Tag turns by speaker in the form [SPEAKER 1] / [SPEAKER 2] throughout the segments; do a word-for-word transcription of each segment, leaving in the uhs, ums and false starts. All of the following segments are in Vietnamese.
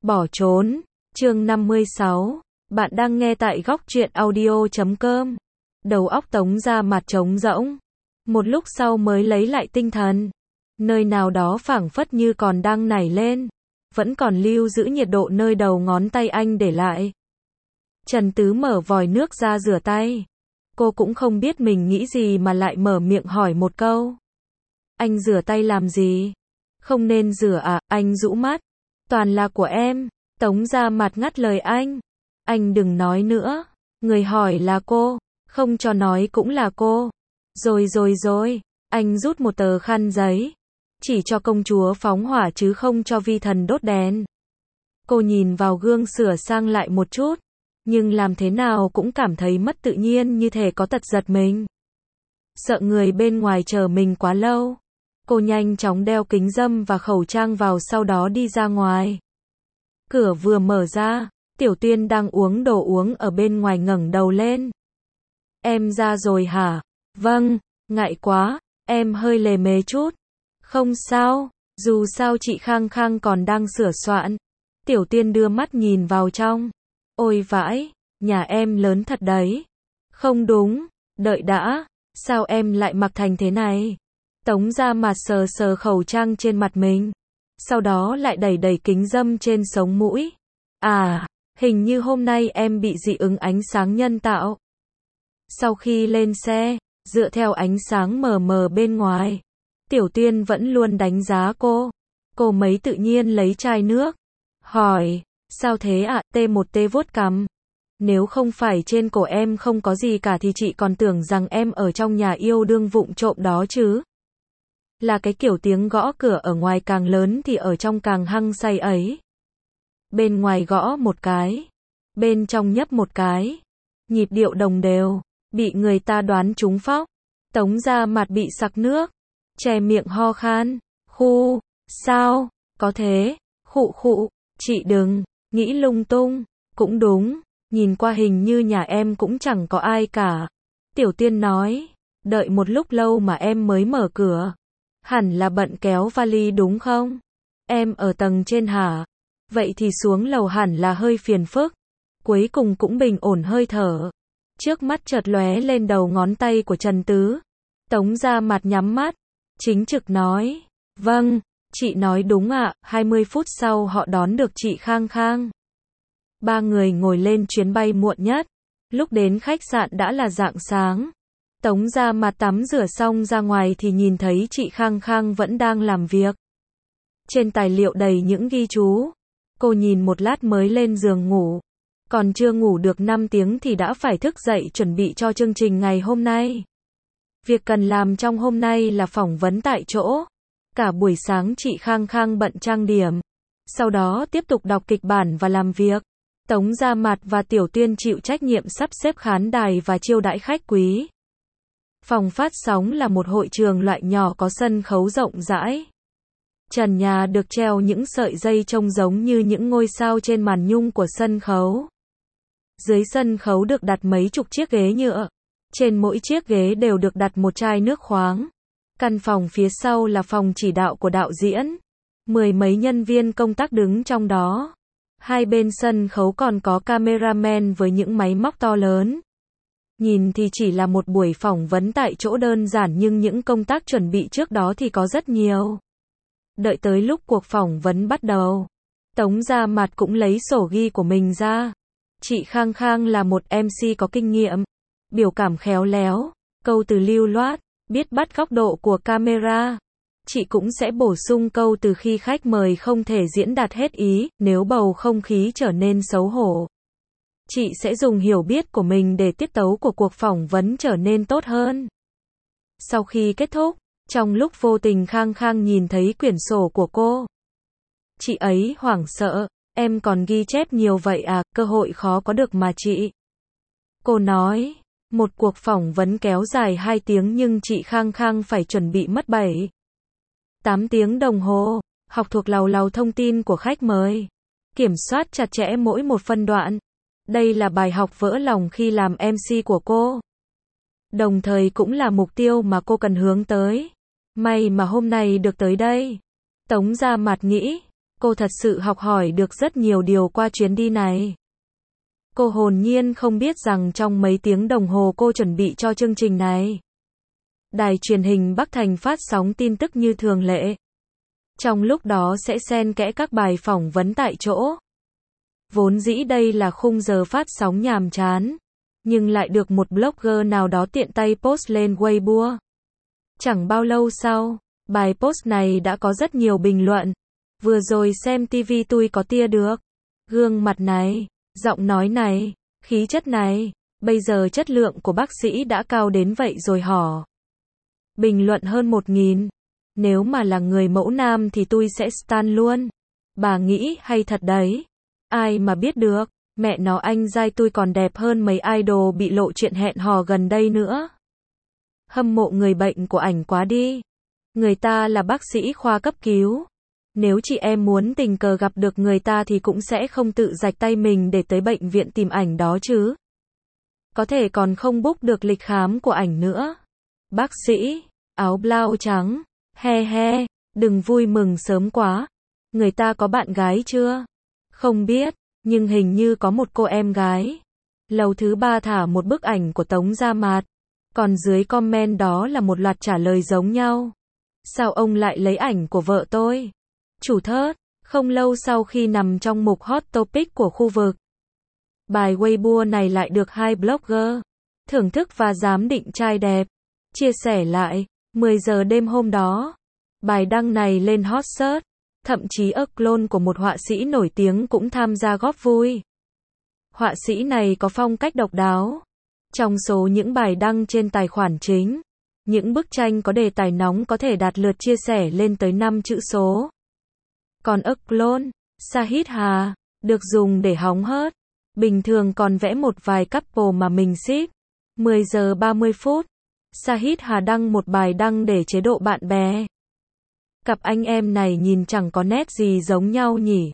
[SPEAKER 1] Bỏ trốn. Chương năm mươi sáu. Bạn đang nghe tại góc truyện audio chấm com. Đầu óc Tống Gia Mạt trống rỗng. Một lúc sau mới lấy lại tinh thần. Nơi nào đó phảng phất như còn đang nảy lên. Vẫn còn lưu giữ nhiệt độ nơi đầu ngón tay anh để lại. Trần Tứ mở vòi nước ra rửa tay. Cô cũng không biết mình nghĩ gì mà lại mở miệng hỏi một câu. Anh rửa tay làm gì? Không nên rửa à? Anh rũ mắt. Toàn là của em. Tống Gia Mạt ngắt lời anh. Anh đừng nói nữa. Người hỏi là cô. Không cho nói cũng là cô. Rồi rồi rồi. Anh rút một tờ khăn giấy. Chỉ cho công chúa phóng hỏa chứ không cho vi thần đốt đèn. Cô nhìn vào gương sửa sang lại một chút. Nhưng làm thế nào cũng cảm thấy mất tự nhiên, như thể có tật giật mình. Sợ người bên ngoài chờ mình quá lâu. Cô nhanh chóng đeo kính râm và khẩu trang vào, sau đó đi ra ngoài. Cửa vừa mở ra, Tiểu Tuyên đang uống đồ uống ở bên ngoài ngẩng đầu lên. Em ra rồi hả? Vâng, ngại quá, em hơi lề mề chút. Không sao, dù sao chị Khang Khang còn đang sửa soạn. Tiểu Tuyên đưa mắt nhìn vào trong. Ôi vãi, nhà em lớn thật đấy. Không đúng, đợi đã, sao em lại mặc thành thế này? Tống Gia Mạt sờ sờ khẩu trang trên mặt mình. Sau đó lại đẩy đẩy kính râm trên sống mũi. À, hình như hôm nay em bị dị ứng ánh sáng nhân tạo. Sau khi lên xe, dựa theo ánh sáng mờ mờ bên ngoài, Tiểu Tuyên vẫn luôn đánh giá cô. Cô mấy tự nhiên lấy chai nước. Hỏi, sao thế ạ? Tê một tê vuốt cằm. Nếu không phải trên cổ em không có gì cả thì chị còn tưởng rằng em ở trong nhà yêu đương vụng trộm đó chứ. Là cái kiểu tiếng gõ cửa ở ngoài càng lớn thì ở trong càng hăng say ấy. Bên ngoài gõ một cái, bên trong nhấp một cái. Nhịp điệu đồng đều, bị người ta đoán trúng phóc. Tống Gia Mạt bị sặc nước, che miệng ho khan. Khu, sao, có thế, khụ khụ, chị đừng, nghĩ lung tung, cũng đúng, nhìn qua hình như nhà em cũng chẳng có ai cả. Tiểu Tuyên nói, đợi một lúc lâu mà em mới mở cửa. Hẳn là bận kéo vali đúng không? Em ở tầng trên hả? Vậy thì xuống lầu hẳn là hơi phiền phức. Cuối cùng cũng bình ổn hơi thở. Trước mắt chợt lóe lên đầu ngón tay của Trần Tứ. Tống Gia Mạt nhắm mắt. Chính trực nói. Vâng, chị nói đúng ạ. hai mươi phút sau họ đón được chị Khang Khang. Ba người ngồi lên chuyến bay muộn nhất. Lúc đến khách sạn đã là rạng sáng. Tống Gia Mạt tắm rửa xong ra ngoài thì nhìn thấy chị Khang Khang vẫn đang làm việc. Trên tài liệu đầy những ghi chú. Cô nhìn một lát mới lên giường ngủ. Còn chưa ngủ được năm tiếng thì đã phải thức dậy chuẩn bị cho chương trình ngày hôm nay. Việc cần làm trong hôm nay là phỏng vấn tại chỗ. Cả buổi sáng chị Khang Khang bận trang điểm. Sau đó tiếp tục đọc kịch bản và làm việc. Tống Gia Mạt và Tiểu Tuyên chịu trách nhiệm sắp xếp khán đài và chiêu đãi khách quý. Phòng phát sóng là một hội trường loại nhỏ có sân khấu rộng rãi. Trần nhà được treo những sợi dây trông giống như những ngôi sao trên màn nhung của sân khấu. Dưới sân khấu được đặt mấy chục chiếc ghế nhựa. Trên mỗi chiếc ghế đều được đặt một chai nước khoáng. Căn phòng phía sau là phòng chỉ đạo của đạo diễn. Mười mấy nhân viên công tác đứng trong đó. Hai bên sân khấu còn có cameraman với những máy móc to lớn. Nhìn thì chỉ là một buổi phỏng vấn tại chỗ đơn giản nhưng những công tác chuẩn bị trước đó thì có rất nhiều. Đợi tới lúc cuộc phỏng vấn bắt đầu, Tống Gia Mạt cũng lấy sổ ghi của mình ra. Chị Khang Khang là một em xê có kinh nghiệm, biểu cảm khéo léo, câu từ lưu loát, biết bắt góc độ của camera. Chị cũng sẽ bổ sung câu từ khi khách mời không thể diễn đạt hết ý, nếu bầu không khí trở nên xấu hổ. Chị sẽ dùng hiểu biết của mình để tiết tấu của cuộc phỏng vấn trở nên tốt hơn. Sau khi kết thúc, trong lúc vô tình Khang Khang nhìn thấy quyển sổ của cô. Chị ấy hoảng sợ, em còn ghi chép nhiều vậy à, cơ hội khó có được mà chị. Cô nói, một cuộc phỏng vấn kéo dài hai tiếng nhưng chị Khang Khang phải chuẩn bị mất bảy, tám tiếng đồng hồ, học thuộc làu làu thông tin của khách mời, kiểm soát chặt chẽ mỗi một phân đoạn. Đây là bài học vỡ lòng khi làm em xê của cô. Đồng thời cũng là mục tiêu mà cô cần hướng tới. May mà hôm nay được tới đây. Tống Gia Mạt nghĩ, Cô thật sự học hỏi được rất nhiều điều qua chuyến đi này. Cô hồn nhiên không biết rằng trong mấy tiếng đồng hồ cô chuẩn bị cho chương trình này, đài truyền hình Bắc Thành phát sóng tin tức như thường lệ. Trong lúc đó sẽ xen kẽ các bài phỏng vấn tại chỗ. Vốn dĩ đây là khung giờ phát sóng nhàm chán, nhưng lại được một blogger nào đó tiện tay post lên Weibo. Chẳng bao lâu sau, bài post này đã có rất nhiều bình luận. Vừa rồi xem ti vi tôi có tia được. Gương mặt này, giọng nói này, khí chất này, bây giờ chất lượng của bác sĩ đã cao đến vậy rồi hỏ. Bình luận hơn một nghìn. Nếu mà là người mẫu nam thì tôi sẽ stan luôn. Bà nghĩ hay thật đấy. Ai mà biết được, mẹ nó anh giai tôi còn đẹp hơn mấy idol bị lộ chuyện hẹn hò gần đây nữa. Hâm mộ người bệnh của ảnh quá đi. Người ta là bác sĩ khoa cấp cứu. Nếu chị em muốn tình cờ gặp được người ta thì cũng sẽ không tự rạch tay mình để tới bệnh viện tìm ảnh đó chứ. Có thể còn không book được lịch khám của ảnh nữa. Bác sĩ, áo blau trắng, he he, đừng vui mừng sớm quá. Người ta có bạn gái chưa? Không biết, nhưng hình như có một cô em gái. Lầu thứ ba thả một bức ảnh của Tống Gia Mạt. Còn dưới comment đó là một loạt trả lời giống nhau. Sao ông lại lấy ảnh của vợ tôi? Chủ thớt, không lâu sau khi nằm trong mục hot topic của khu vực, bài Weibo này lại được hai blogger thưởng thức và giám định trai đẹp chia sẻ lại. mười giờ đêm hôm đó, bài đăng này lên hot search, thậm chí ức clone của một họa sĩ nổi tiếng cũng tham gia góp vui. Họa sĩ này có phong cách độc đáo. Trong số những bài đăng trên tài khoản chính, những bức tranh có đề tài nóng có thể đạt lượt chia sẻ lên tới năm chữ số. Còn ức clone, Sahid Hà, được dùng để hóng hớt. Bình thường còn vẽ một vài couple mà mình ship. mười giờ ba mươi phút, Sahid Hà đăng một bài đăng để chế độ bạn bè. Cặp anh em này nhìn chẳng có nét gì giống nhau nhỉ.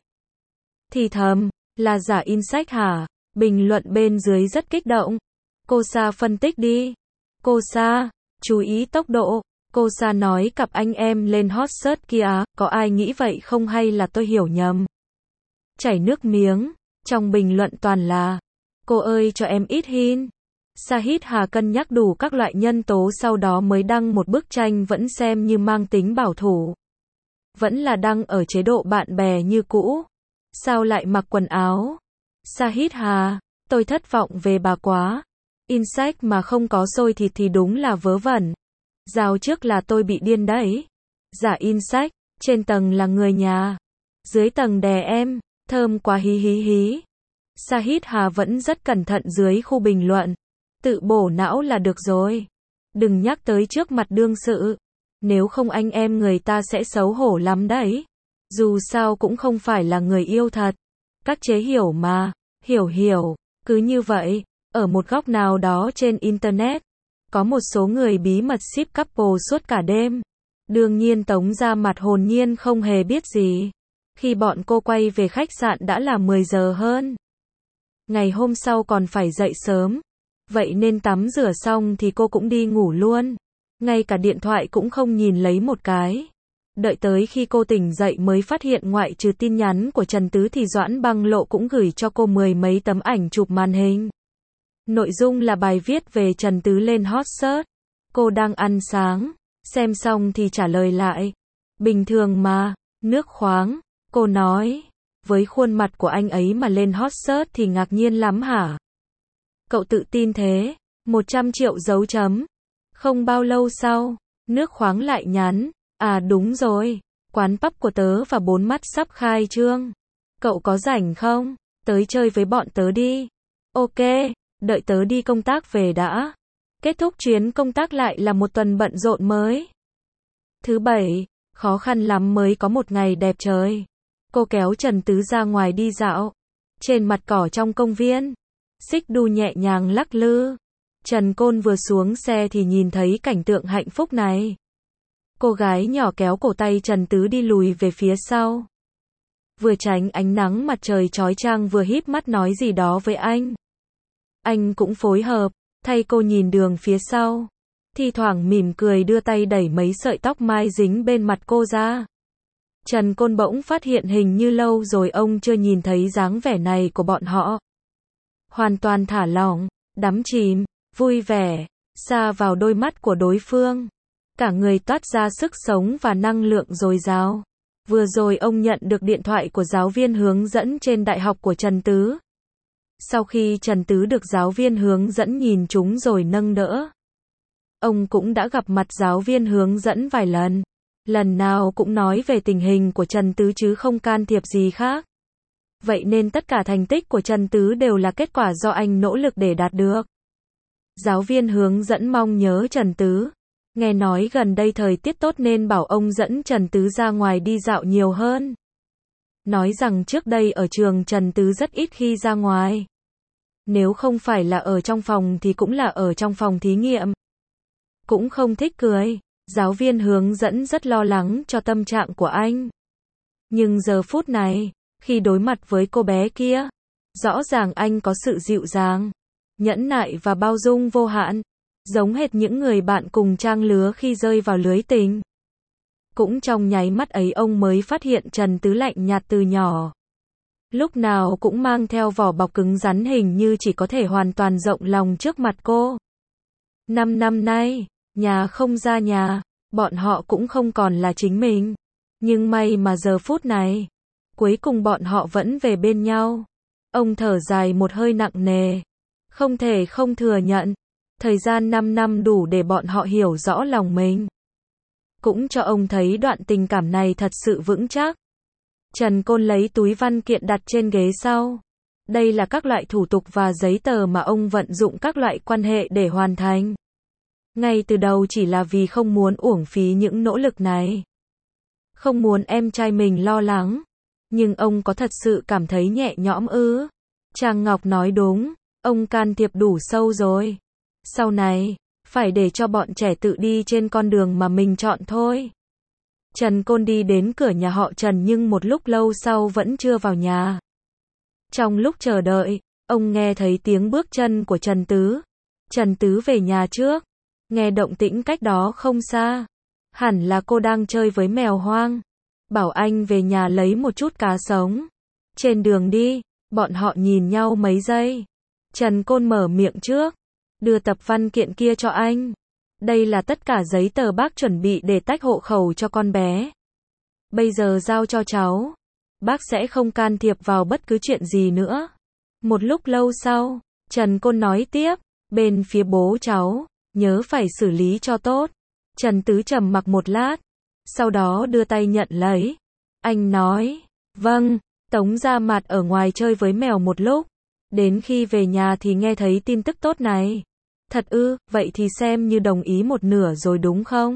[SPEAKER 1] Thì thầm, là giả insight hả? Bình luận bên dưới rất kích động. Cô Sa phân tích đi. Cô Sa, chú ý tốc độ. Cô Sa nói cặp anh em lên hot search kia, có ai nghĩ vậy không hay là tôi hiểu nhầm? Chảy nước miếng, trong bình luận toàn là, cô ơi cho em ít hin. Sahid Hà cân nhắc đủ các loại nhân tố sau đó mới đăng một bức tranh vẫn xem như mang tính bảo thủ. Vẫn là đăng ở chế độ bạn bè như cũ. Sao lại mặc quần áo? Sahid Hà, tôi thất vọng về bà quá. Insight mà không có xôi thịt thì đúng là vớ vẩn. Giao trước là tôi bị điên đấy. Giả insight, trên tầng là người nhà, dưới tầng đè em, thơm quá hí hí hí. Sahid Hà vẫn rất cẩn thận dưới khu bình luận. Tự bổ não là được rồi. Đừng nhắc tới trước mặt đương sự. Nếu không anh em người ta sẽ xấu hổ lắm đấy. Dù sao cũng không phải là người yêu thật. Các chế hiểu mà. Hiểu hiểu. Cứ như vậy, ở một góc nào đó trên Internet, có một số người bí mật ship couple suốt cả đêm. Đương nhiên Tống Gia Mạt hồn nhiên không hề biết gì. Khi bọn cô quay về khách sạn đã là mười giờ hơn. Ngày hôm sau còn phải dậy sớm. Vậy nên tắm rửa xong thì cô cũng đi ngủ luôn. Ngay cả điện thoại cũng không nhìn lấy một cái. Đợi tới khi cô tỉnh dậy mới phát hiện ngoại trừ tin nhắn của Trần Tứ thì Doãn Băng Lộ cũng gửi cho cô mười mấy tấm ảnh chụp màn hình. Nội dung là bài viết về Trần Tứ lên hot search. Cô đang ăn sáng. Xem xong thì trả lời lại. Bình thường mà, nước khoáng. Cô nói. Với khuôn mặt của anh ấy mà lên hot search thì ngạc nhiên lắm hả? Cậu tự tin thế. một trăm triệu dấu chấm. Không bao lâu sau, nước khoáng lại nhắn. À đúng rồi. Quán pub của tớ và bốn mắt sắp khai trương. Cậu có rảnh không? Tới chơi với bọn tớ đi. Ok, đợi tớ đi công tác về đã. Kết thúc chuyến công tác lại là một tuần bận rộn mới. Thứ bảy, khó khăn lắm mới có một ngày đẹp trời. Cô kéo Trần Tứ ra ngoài đi dạo. Trên mặt cỏ trong công viên, xích đu nhẹ nhàng lắc lư. Trần Côn vừa xuống xe thì nhìn thấy cảnh tượng hạnh phúc này. Cô gái nhỏ kéo cổ tay Trần Tứ đi lùi về phía sau. Vừa tránh ánh nắng mặt trời chói chang vừa híp mắt nói gì đó với anh. Anh cũng phối hợp, thay cô nhìn đường phía sau. Thi thoảng mỉm cười đưa tay đẩy mấy sợi tóc mai dính bên mặt cô ra. Trần Côn bỗng phát hiện hình như lâu rồi ông chưa nhìn thấy dáng vẻ này của bọn họ. Hoàn toàn thả lỏng, đắm chìm, vui vẻ, xa vào đôi mắt của đối phương. Cả người toát ra sức sống và năng lượng dồi dào. Vừa rồi ông nhận được điện thoại của giáo viên hướng dẫn trên đại học của Trần Tứ. Sau khi Trần Tứ được giáo viên hướng dẫn nhìn chúng rồi nâng đỡ, ông cũng đã gặp mặt giáo viên hướng dẫn vài lần. Lần nào cũng nói về tình hình của Trần Tứ chứ không can thiệp gì khác. Vậy nên tất cả thành tích của Trần Tứ đều là kết quả do anh nỗ lực để đạt được. Giáo viên hướng dẫn mong nhớ Trần Tứ. Nghe nói gần đây thời tiết tốt nên bảo ông dẫn Trần Tứ ra ngoài đi dạo nhiều hơn. Nói rằng trước đây ở trường Trần Tứ rất ít khi ra ngoài. Nếu không phải là ở trong phòng thì cũng là ở trong phòng thí nghiệm. Cũng không thích cười. Giáo viên hướng dẫn rất lo lắng cho tâm trạng của anh. Nhưng giờ phút này, khi đối mặt với cô bé kia, rõ ràng anh có sự dịu dàng, nhẫn nại và bao dung vô hạn, giống hệt những người bạn cùng trang lứa khi rơi vào lưới tình. Cũng trong nháy mắt ấy ông mới phát hiện Trần Tứ lạnh nhạt từ nhỏ. Lúc nào cũng mang theo vỏ bọc cứng rắn hình như chỉ có thể hoàn toàn rộng lòng trước mặt cô. Năm năm nay, nhà không ra nhà, bọn họ cũng không còn là chính mình. Nhưng may mà giờ phút này, cuối cùng bọn họ vẫn về bên nhau. Ông thở dài một hơi nặng nề. Không thể không thừa nhận, thời gian năm năm đủ để bọn họ hiểu rõ lòng mình. Cũng cho ông thấy đoạn tình cảm này thật sự vững chắc. Trần Côn lấy túi văn kiện đặt trên ghế sau. Đây là các loại thủ tục và giấy tờ mà ông vận dụng các loại quan hệ để hoàn thành. Ngay từ đầu chỉ là vì không muốn uổng phí những nỗ lực này. Không muốn em trai mình lo lắng. Nhưng ông có thật sự cảm thấy nhẹ nhõm ư? Trang Ngọc nói đúng, ông can thiệp đủ sâu rồi. Sau này, phải để cho bọn trẻ tự đi trên con đường mà mình chọn thôi. Trần Côn đi đến cửa nhà họ Trần nhưng một lúc lâu sau vẫn chưa vào nhà. Trong lúc chờ đợi, ông nghe thấy tiếng bước chân của Trần Tứ. Trần Tứ về nhà trước. Nghe động tĩnh cách đó không xa. Hẳn là cô đang chơi với mèo hoang. Bảo anh về nhà lấy một chút cá sống. Trên đường đi, bọn họ nhìn nhau mấy giây. Trần Côn mở miệng trước. Đưa tập văn kiện kia cho anh. Đây là tất cả giấy tờ bác chuẩn bị để tách hộ khẩu cho con bé. Bây giờ giao cho cháu. Bác sẽ không can thiệp vào bất cứ chuyện gì nữa. Một lúc lâu sau, Trần Côn nói tiếp. Bên phía bố cháu, nhớ phải xử lý cho tốt. Trần Tứ trầm mặc một lát. Sau đó đưa tay nhận lấy. Anh nói. Vâng. Tống Gia Mạt ở ngoài chơi với mèo một lúc. Đến khi về nhà thì nghe thấy tin tức tốt này. Thật ư, vậy thì xem như đồng ý một nửa rồi đúng không?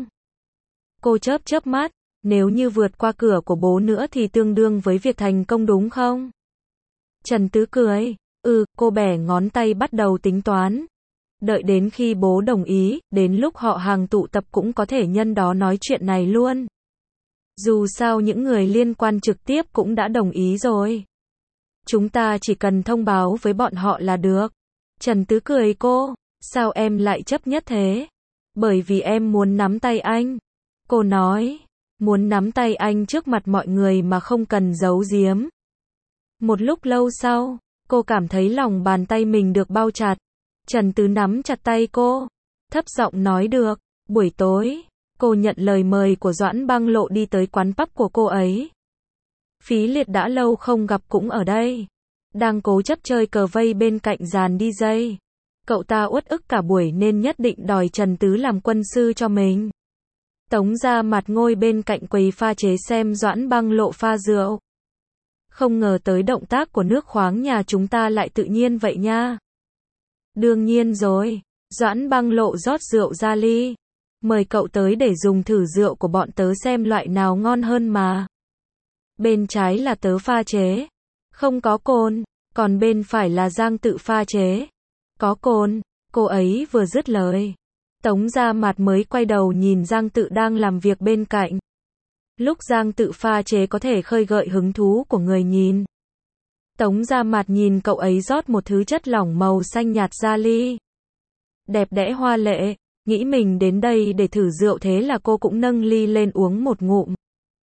[SPEAKER 1] Cô chớp chớp mắt, nếu như vượt qua cửa của bố nữa thì tương đương với việc thành công đúng không? Trần Tứ cười, ừ, cô bẻ ngón tay bắt đầu tính toán. Đợi đến khi bố đồng ý, đến lúc họ hàng tụ tập cũng có thể nhân đó nói chuyện này luôn. Dù sao những người liên quan trực tiếp cũng đã đồng ý rồi. Chúng ta chỉ cần thông báo với bọn họ là được. Trần Tứ cười cô. Sao em lại chấp nhất thế? Bởi vì em muốn nắm tay anh. Cô nói, muốn nắm tay anh trước mặt mọi người mà không cần giấu giếm. Một lúc lâu sau, cô cảm thấy lòng bàn tay mình được bao chặt. Trần Tứ nắm chặt tay cô, thấp giọng nói được. Buổi tối, cô nhận lời mời của Doãn Băng Lộ đi tới quán pub của cô ấy. Phí Liệt đã lâu không gặp cũng ở đây. Đang cố chấp chơi cờ vây bên cạnh dàn đi dây. Cậu ta uất ức cả buổi nên nhất định đòi Trần Tứ làm quân sư cho mình. Tống Gia Mạt ngồi bên cạnh quầy pha chế xem Doãn Băng Lộ pha rượu. Không ngờ tới động tác của nước khoáng nhà chúng ta lại tự nhiên vậy nha. Đương nhiên rồi. Doãn Băng Lộ rót rượu ra ly. Mời cậu tới để dùng thử rượu của bọn tớ xem loại nào ngon hơn mà. Bên trái là tớ pha chế. Không có cồn. Còn bên phải là Giang tự pha chế. Có cồn. Cô ấy vừa dứt lời. Tống Gia Mạt mới quay đầu nhìn Giang tự đang làm việc bên cạnh. Lúc Giang tự pha chế có thể khơi gợi hứng thú của người nhìn. Tống Gia Mạt nhìn cậu ấy rót một thứ chất lỏng màu xanh nhạt ra ly. Đẹp đẽ hoa lệ, nghĩ mình đến đây để thử rượu thế là cô cũng nâng ly lên uống một ngụm.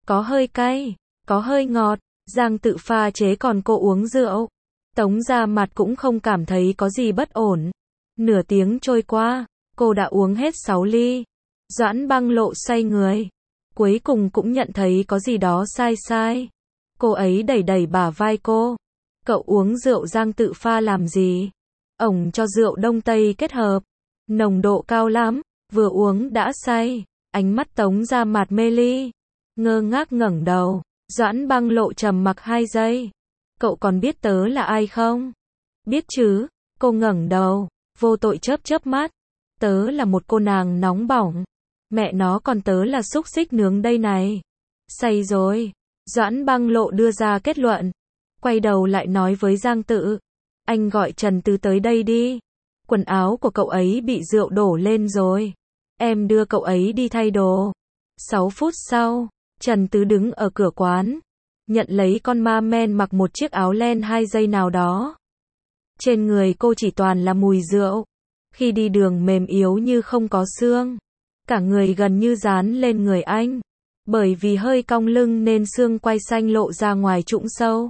[SPEAKER 1] có hơi cay, có hơi ngọt, Giang Tự pha chế còn cô uống rượu. Tống Gia Mặt cũng không cảm thấy có gì bất ổn. Nửa tiếng trôi qua, cô đã uống hết sáu ly. Doãn Băng Lộ say người. Cuối cùng cũng nhận thấy có gì đó sai sai. Cô ấy đẩy đẩy bả vai cô. Cậu uống rượu Giang Tự pha làm gì? Ổng cho rượu Đông Tây kết hợp. Nồng độ cao lắm, vừa uống đã say. Ánh mắt Tống Gia Mặt mê ly. Ngơ ngác ngẩng đầu. Doãn Băng Lộ trầm mặc hai giây. Cậu còn biết tớ là ai không? Biết chứ, cô ngẩng đầu, vô tội chớp chớp mắt. Tớ là một cô nàng nóng bỏng. Mẹ nó còn tớ là xúc xích nướng đây này. Say rồi. Doãn Băng Lộ đưa ra kết luận. Quay đầu lại nói với Giang Tự. Anh gọi Trần Tứ tới đây đi. Quần áo của cậu ấy bị rượu đổ lên rồi. Em đưa cậu ấy đi thay đồ. Sáu phút sau, Trần Tứ đứng ở cửa quán. Nhận lấy con ma men mặc một chiếc áo len hai giây nào đó. Trên người cô chỉ toàn là mùi rượu. Khi đi đường mềm yếu như không có xương. Cả người gần như dán lên người anh. Bởi vì hơi cong lưng nên xương quai xanh lộ ra ngoài trũng sâu.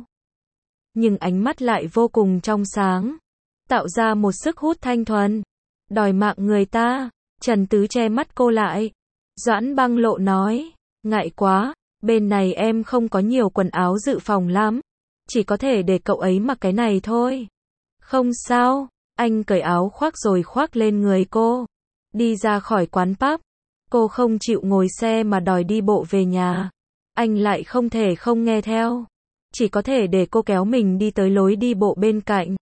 [SPEAKER 1] Nhưng ánh mắt lại vô cùng trong sáng. Tạo ra một sức hút thanh thuần. Đòi mạng người ta. Trần Tứ che mắt cô lại. Doãn Băng Lộ nói. Ngại quá. Bên này em không có nhiều quần áo dự phòng lắm. Chỉ có thể để cậu ấy mặc cái này thôi. Không sao. Anh cởi áo khoác rồi khoác lên người cô. Đi ra khỏi quán pub. Cô không chịu ngồi xe mà đòi đi bộ về nhà. Anh lại không thể không nghe theo. Chỉ có thể để cô kéo mình đi tới lối đi bộ bên cạnh.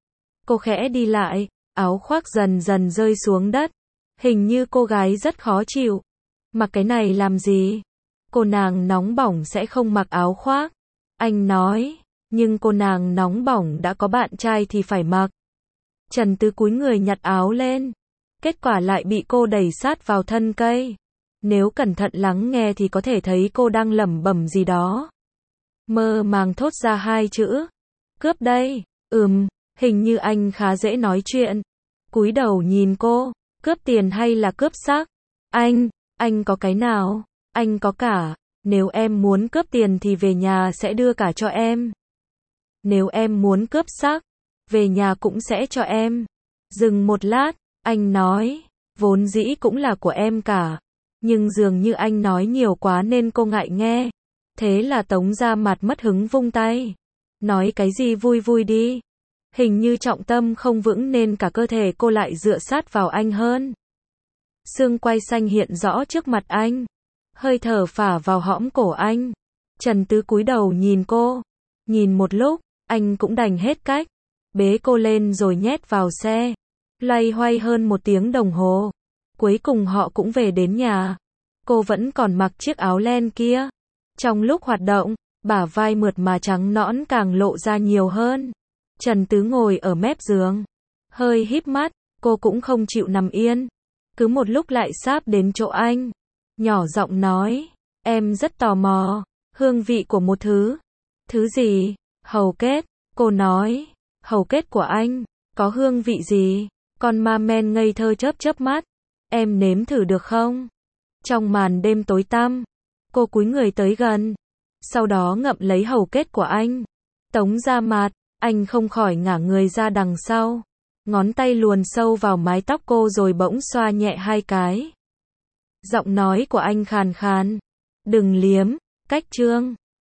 [SPEAKER 1] Cô khẽ đi lại. Áo khoác dần dần rơi xuống đất. Hình như cô gái rất khó chịu. Mặc cái này làm gì? Cô nàng nóng bỏng sẽ không mặc áo khoác. Anh nói. Nhưng cô nàng nóng bỏng đã có bạn trai thì phải mặc. Trần Tứ cúi người nhặt áo lên. Kết quả lại bị cô đẩy sát vào thân cây. Nếu cẩn thận lắng nghe thì có thể thấy cô đang lẩm bẩm gì đó. Mơ màng thốt ra hai chữ. Cướp đây. Ừm, hình như anh khá dễ nói chuyện. Cúi đầu nhìn cô. Cướp tiền hay là cướp xác? Anh, anh có cái nào? Anh có cả. Nếu em muốn cướp tiền thì về nhà sẽ đưa cả cho em. Nếu em muốn cướp xác, về nhà cũng sẽ cho em. Dừng một lát, anh nói, vốn dĩ cũng là của em cả. Nhưng dường như anh nói nhiều quá nên cô ngại nghe. Thế là Tống Gia Mặt mất hứng vung tay. Nói cái gì vui vui đi. Hình như trọng tâm không vững nên cả cơ thể cô lại dựa sát vào anh hơn. Xương quai xanh hiện rõ trước mặt anh. Hơi thở phả vào hõm cổ anh. Trần Tứ cúi đầu nhìn cô. Nhìn một lúc, anh cũng đành hết cách. Bế cô lên rồi nhét vào xe. Loay hoay hơn một tiếng đồng hồ. Cuối cùng họ cũng về đến nhà. Cô vẫn còn mặc chiếc áo len kia. Trong lúc hoạt động, bả vai mượt mà trắng nõn càng lộ ra nhiều hơn. Trần Tứ ngồi ở mép giường. Hơi híp mắt, cô cũng không chịu nằm yên. Cứ một lúc lại sáp đến chỗ anh. Nhỏ giọng nói, em rất tò mò, hương vị của một thứ. Thứ gì? Hầu kết. Cô nói, hầu kết của anh, có hương vị gì? Con ma men ngây thơ chớp chớp mắt. Em nếm thử được không? Trong màn đêm tối tăm, cô cúi người tới gần. Sau đó ngậm lấy hầu kết của anh. Tống Gia Mặt, anh không khỏi ngả người ra đằng sau. Ngón tay luồn sâu vào mái tóc cô rồi bỗng xoa nhẹ hai cái. Giọng nói của anh khàn khàn. Đừng liếm, cách trương.